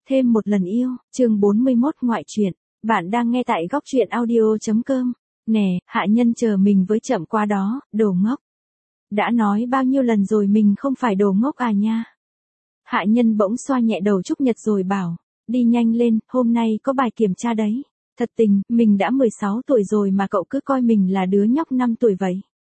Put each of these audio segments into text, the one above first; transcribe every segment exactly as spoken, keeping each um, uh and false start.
Thêm một lần yêu, chương bốn mươi mốt ngoại truyện. Bạn đang nghe tại góc truyện audio chấm com. Nè, hạ nhân chờ mình với chậm quá đó, đồ ngốc. Đã nói bao nhiêu lần rồi mình không phải đồ ngốc à nha. Hạ nhân bỗng xoa nhẹ đầu Trúc Nhật rồi bảo, đi nhanh lên, hôm nay có bài kiểm tra đấy. Thật tình, mình đã mười sáu tuổi rồi mà cậu cứ coi mình là đứa nhóc năm tuổi vậy.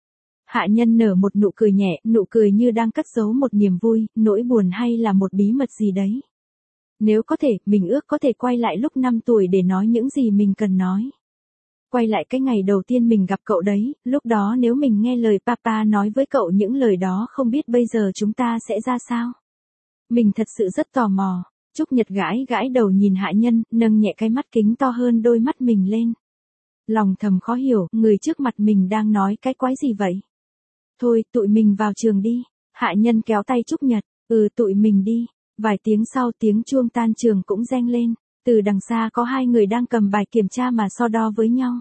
Hạ nhân nở một nụ cười nhẹ, nụ cười như đang cất giấu một niềm vui, nỗi buồn hay là một bí mật gì đấy. Nếu có thể, mình ước có thể quay lại lúc năm tuổi để nói những gì mình cần nói. Quay lại cái ngày đầu tiên mình gặp cậu đấy, lúc đó nếu mình nghe lời papa nói với cậu những lời đó không biết bây giờ chúng ta sẽ ra sao. Mình thật sự rất tò mò. Trúc Nhật gãi gãi đầu nhìn hạ nhân, nâng nhẹ cái mắt kính to hơn đôi mắt mình lên. Lòng thầm khó hiểu, người trước mặt mình đang nói cái quái gì vậy? Thôi, tụi mình vào trường đi. Hạ nhân kéo tay Trúc Nhật, ừ tụi mình đi. Vài tiếng sau tiếng chuông tan trường cũng reng lên, từ đằng xa có hai người đang cầm bài kiểm tra mà so đo với nhau.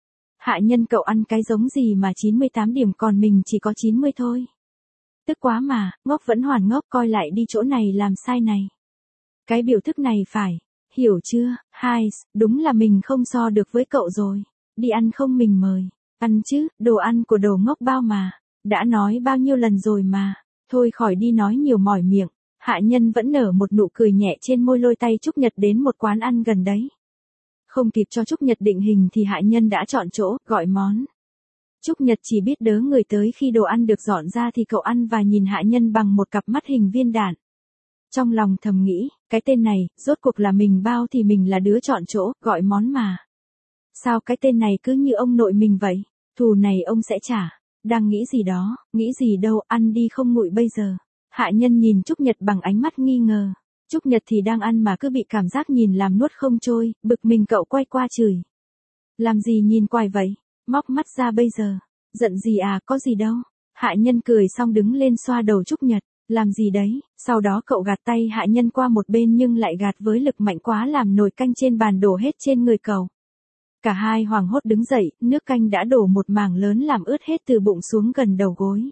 Hạ nhân cậu ăn cái giống gì mà chín mươi tám điểm còn mình chỉ có chín mươi thôi. Tức quá mà, ngốc vẫn hoàn ngốc coi lại đi chỗ này làm sai này. Cái biểu thức này phải, hiểu chưa, hai, đúng là mình không so được với cậu rồi. Đi ăn không mình mời, ăn chứ, đồ ăn của đồ ngốc bao mà, đã nói bao nhiêu lần rồi mà, thôi khỏi đi nói nhiều mỏi miệng. Hạ nhân vẫn nở một nụ cười nhẹ trên môi lôi tay Trúc Nhật đến một quán ăn gần đấy. Không kịp cho Trúc Nhật định hình thì hạ nhân đã chọn chỗ, gọi món. Trúc Nhật chỉ biết đớ người tới khi đồ ăn được dọn ra thì cậu ăn và nhìn hạ nhân bằng một cặp mắt hình viên đạn. Trong lòng thầm nghĩ, cái tên này, rốt cuộc là mình bao thì mình là đứa chọn chỗ, gọi món mà. Sao cái tên này cứ như ông nội mình vậy, thù này ông sẽ trả, đang nghĩ gì đó, nghĩ gì đâu, ăn đi không nguội bây giờ. Hạ nhân nhìn Trúc Nhật bằng ánh mắt nghi ngờ. Trúc Nhật thì đang ăn mà cứ bị cảm giác nhìn làm nuốt không trôi, bực mình cậu quay qua chửi. Làm gì nhìn quài vậy, móc mắt ra bây giờ. Giận gì à, có gì đâu. Hạ nhân cười xong đứng lên xoa đầu Trúc Nhật. Làm gì đấy, sau đó cậu gạt tay hạ nhân qua một bên nhưng lại gạt với lực mạnh quá làm nồi canh trên bàn đổ hết trên người cậu. Cả hai hoảng hốt đứng dậy, nước canh đã đổ một mảng lớn làm ướt hết từ bụng xuống gần đầu gối.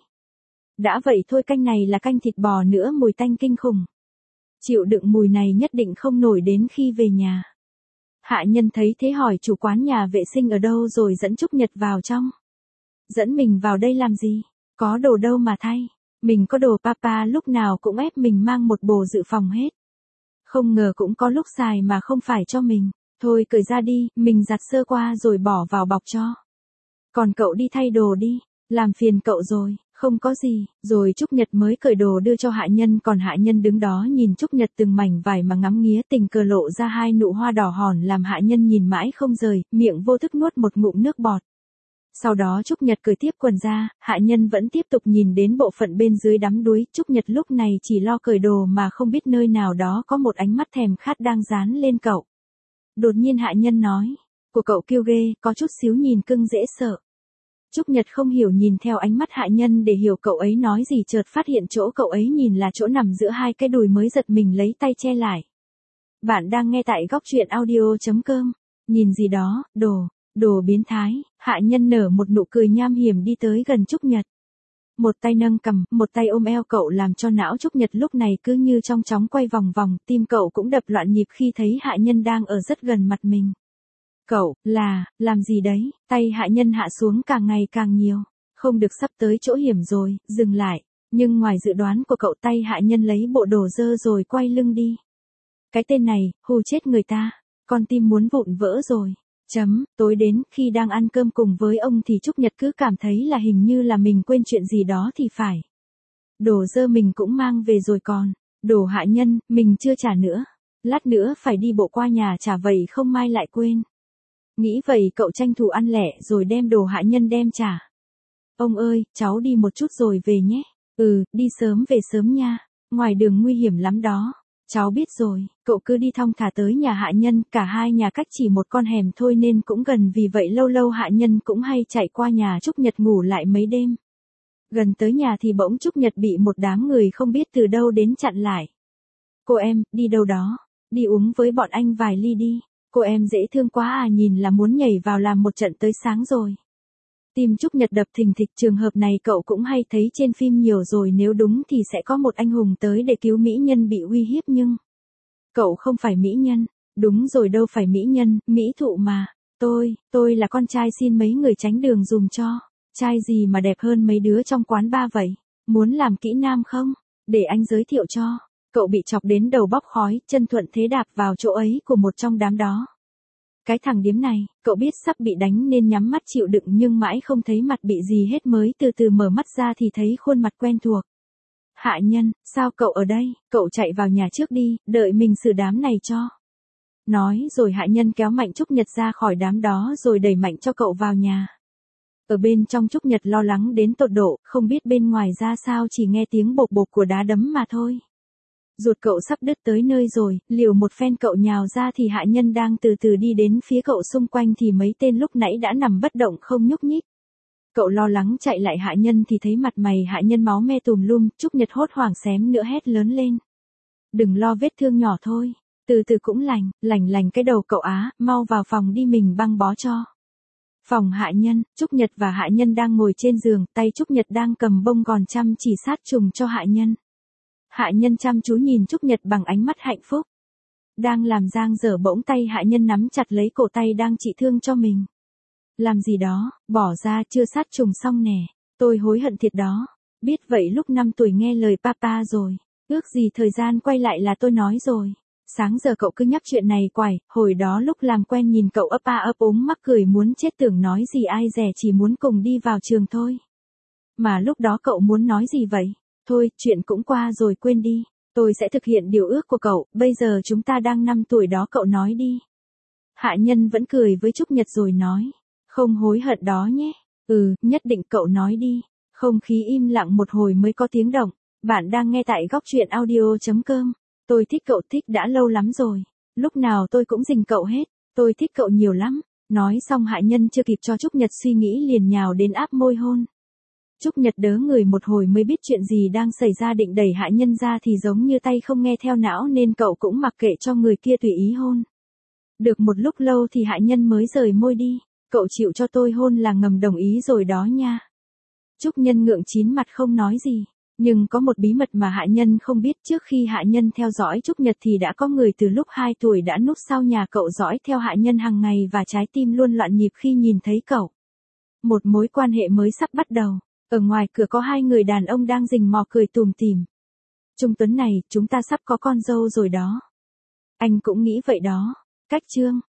Đã vậy thôi, canh này là canh thịt bò nữa, mùi tanh kinh khủng. Chịu đựng mùi này nhất định không nổi đến khi về nhà. Hạ nhân thấy thế hỏi chủ quán nhà vệ sinh ở đâu rồi dẫn Trúc Nhật vào trong. Dẫn mình vào đây làm gì? Có đồ đâu mà thay. Mình có đồ, papa lúc nào cũng ép mình mang một bộ dự phòng hết. Không ngờ cũng có lúc xài mà không phải cho mình. Thôi cởi ra đi, mình giặt sơ qua rồi bỏ vào bọc cho. Còn cậu đi thay đồ đi, làm phiền cậu rồi. Không có gì, rồi Trúc Nhật mới cởi đồ đưa cho hạ nhân, còn hạ nhân đứng đó nhìn Trúc Nhật từng mảnh vải mà ngắm nghía, tình cờ lộ ra hai nụ hoa đỏ hòn làm hạ nhân nhìn mãi không rời, miệng vô thức nuốt một ngụm nước bọt. Sau đó Trúc Nhật cởi tiếp quần ra, hạ nhân vẫn tiếp tục nhìn đến bộ phận bên dưới đắm đuối, Trúc Nhật lúc này chỉ lo cởi đồ mà không biết nơi nào đó có một ánh mắt thèm khát đang dán lên cậu. Đột nhiên hạ nhân nói, của cậu kiêu ghê, có chút xíu nhìn cưng dễ sợ. Trúc Nhật không hiểu nhìn theo ánh mắt hạ nhân để hiểu cậu ấy nói gì, chợt phát hiện chỗ cậu ấy nhìn là chỗ nằm giữa hai cái đùi mới giật mình lấy tay che lại. Bạn đang nghe tại góc truyện audio chấm com. Nhìn gì đó, đồ, đồ biến thái, hạ nhân nở một nụ cười nham hiểm đi tới gần Trúc Nhật. Một tay nâng cằm, một tay ôm eo cậu làm cho não Trúc Nhật lúc này cứ như trong chóng quay vòng vòng, tim cậu cũng đập loạn nhịp khi thấy hạ nhân đang ở rất gần mặt mình. Cậu, là, làm gì đấy, tay hạ nhân hạ xuống càng ngày càng nhiều, không được, sắp tới chỗ hiểm rồi, dừng lại, nhưng ngoài dự đoán của cậu tay hạ nhân lấy bộ đồ dơ rồi quay lưng đi. Cái tên này, hù chết người ta, con tim muốn vụn vỡ rồi, chấm, tối đến, khi đang ăn cơm cùng với ông thì Trúc Nhật cứ cảm thấy là hình như là mình quên chuyện gì đó thì phải. Đồ dơ mình cũng mang về rồi còn, đồ hạ nhân, mình chưa trả nữa, lát nữa phải đi bộ qua nhà trả vậy không mai lại quên. Nghĩ vậy cậu tranh thủ ăn lẹ rồi đem đồ hạ nhân đem trả. Ông ơi, cháu đi một chút rồi về nhé. Ừ, đi sớm về sớm nha, ngoài đường nguy hiểm lắm đó. Cháu biết rồi, cậu cứ đi thong thả tới nhà hạ nhân, cả hai nhà cách chỉ một con hẻm thôi nên cũng gần, vì vậy lâu lâu hạ nhân cũng hay chạy qua nhà Trúc Nhật ngủ lại mấy đêm. Gần tới nhà thì bỗng Trúc Nhật bị một đám người không biết từ đâu đến chặn lại. Cô em, đi đâu đó? Đi uống với bọn anh vài ly đi. Cô em dễ thương quá à, nhìn là muốn nhảy vào làm một trận tới sáng rồi. Tim Trúc Nhật đập thình thịch, trường hợp này cậu cũng hay thấy trên phim nhiều rồi, nếu đúng thì sẽ có một anh hùng tới để cứu mỹ nhân bị uy hiếp nhưng... Cậu không phải mỹ nhân. Đúng rồi, đâu phải mỹ nhân, mỹ thụ mà. Tôi, tôi là con trai, xin mấy người tránh đường dùm cho. Trai gì mà đẹp hơn mấy đứa trong quán bar vậy? Muốn làm kỹ nam không? Để anh giới thiệu cho. Cậu bị chọc đến đầu bốc khói, chân thuận thế đạp vào chỗ ấy của một trong đám đó. Cái thằng điếm này, cậu biết sắp bị đánh nên nhắm mắt chịu đựng nhưng mãi không thấy mặt bị gì hết, mới từ từ mở mắt ra thì thấy khuôn mặt quen thuộc. Hạ Nhân, sao cậu ở đây? Cậu chạy vào nhà trước đi, đợi mình xử đám này cho. Nói rồi Hạ Nhân kéo mạnh Trúc Nhật ra khỏi đám đó rồi đẩy mạnh cho cậu vào nhà. Ở bên trong Trúc Nhật lo lắng đến tột độ, không biết bên ngoài ra sao, chỉ nghe tiếng bộp bộp của đá đấm mà thôi. Ruột cậu sắp đứt tới nơi rồi, liều một phen cậu nhào ra thì Hạ Nhân đang từ từ đi đến phía cậu, xung quanh thì mấy tên lúc nãy đã nằm bất động không nhúc nhích. Cậu lo lắng chạy lại Hạ Nhân thì thấy mặt mày Hạ Nhân máu me tùm lum, Trúc Nhật hốt hoảng xém nữa hét lớn lên. Đừng lo, vết thương nhỏ thôi, từ từ cũng lành, lành lành cái đầu cậu á, mau vào phòng đi, mình băng bó cho. Phòng Hạ Nhân, Trúc Nhật và Hạ Nhân đang ngồi trên giường, tay Trúc Nhật đang cầm bông gòn chăm chỉ sát trùng cho Hạ Nhân. Hạ Nhân chăm chú nhìn Trúc Nhật bằng ánh mắt hạnh phúc. Đang làm dang dở bỗng tay Hạ Nhân nắm chặt lấy cổ tay đang trị thương cho mình. Làm gì đó, bỏ ra, chưa sát trùng xong nè. Tôi hối hận thiệt đó. Biết vậy lúc năm tuổi nghe lời papa rồi. Ước gì thời gian quay lại là tôi nói rồi. Sáng giờ cậu cứ nhắc chuyện này quải, hồi đó lúc làm quen nhìn cậu ấp a ấp úng mắc cười muốn chết, tưởng nói gì ai dè chỉ muốn cùng đi vào trường thôi. Mà lúc đó cậu muốn nói gì vậy? Thôi, chuyện cũng qua rồi, quên đi. Tôi sẽ thực hiện điều ước của cậu, bây giờ chúng ta đang năm tuổi đó, cậu nói đi. Hạ Nhân vẫn cười với Trúc Nhật rồi nói. Không hối hận đó nhé. Ừ, nhất định, cậu nói đi. Không khí im lặng một hồi mới có tiếng động. Bạn đang nghe tại góc truyện audio.com. Tôi thích cậu, thích đã lâu lắm rồi. Lúc nào tôi cũng dình cậu hết. Tôi thích cậu nhiều lắm. Nói xong Hạ Nhân chưa kịp cho Trúc Nhật suy nghĩ liền nhào đến áp môi hôn. Trúc Nhật đớ người một hồi mới biết chuyện gì đang xảy ra, định đẩy Hạ Nhân ra thì giống như tay không nghe theo não nên cậu cũng mặc kệ cho người kia tùy ý hôn. Được một lúc lâu thì Hạ Nhân mới rời môi đi. Cậu chịu cho tôi hôn là ngầm đồng ý rồi đó nha. Trúc Nhân ngượng chín mặt không nói gì. Nhưng có một bí mật mà Hạ Nhân không biết, trước khi Hạ Nhân theo dõi Trúc Nhật thì đã có người từ lúc hai tuổi đã núp sau nhà cậu dõi theo Hạ Nhân hàng ngày và trái tim luôn loạn nhịp khi nhìn thấy cậu. Một mối quan hệ mới sắp bắt đầu. Ở ngoài cửa có hai người đàn ông đang rình mò cười tùm tìm. Trung Tuấn này, chúng ta sắp có con dâu rồi đó. Anh cũng nghĩ vậy đó. Cách Trương.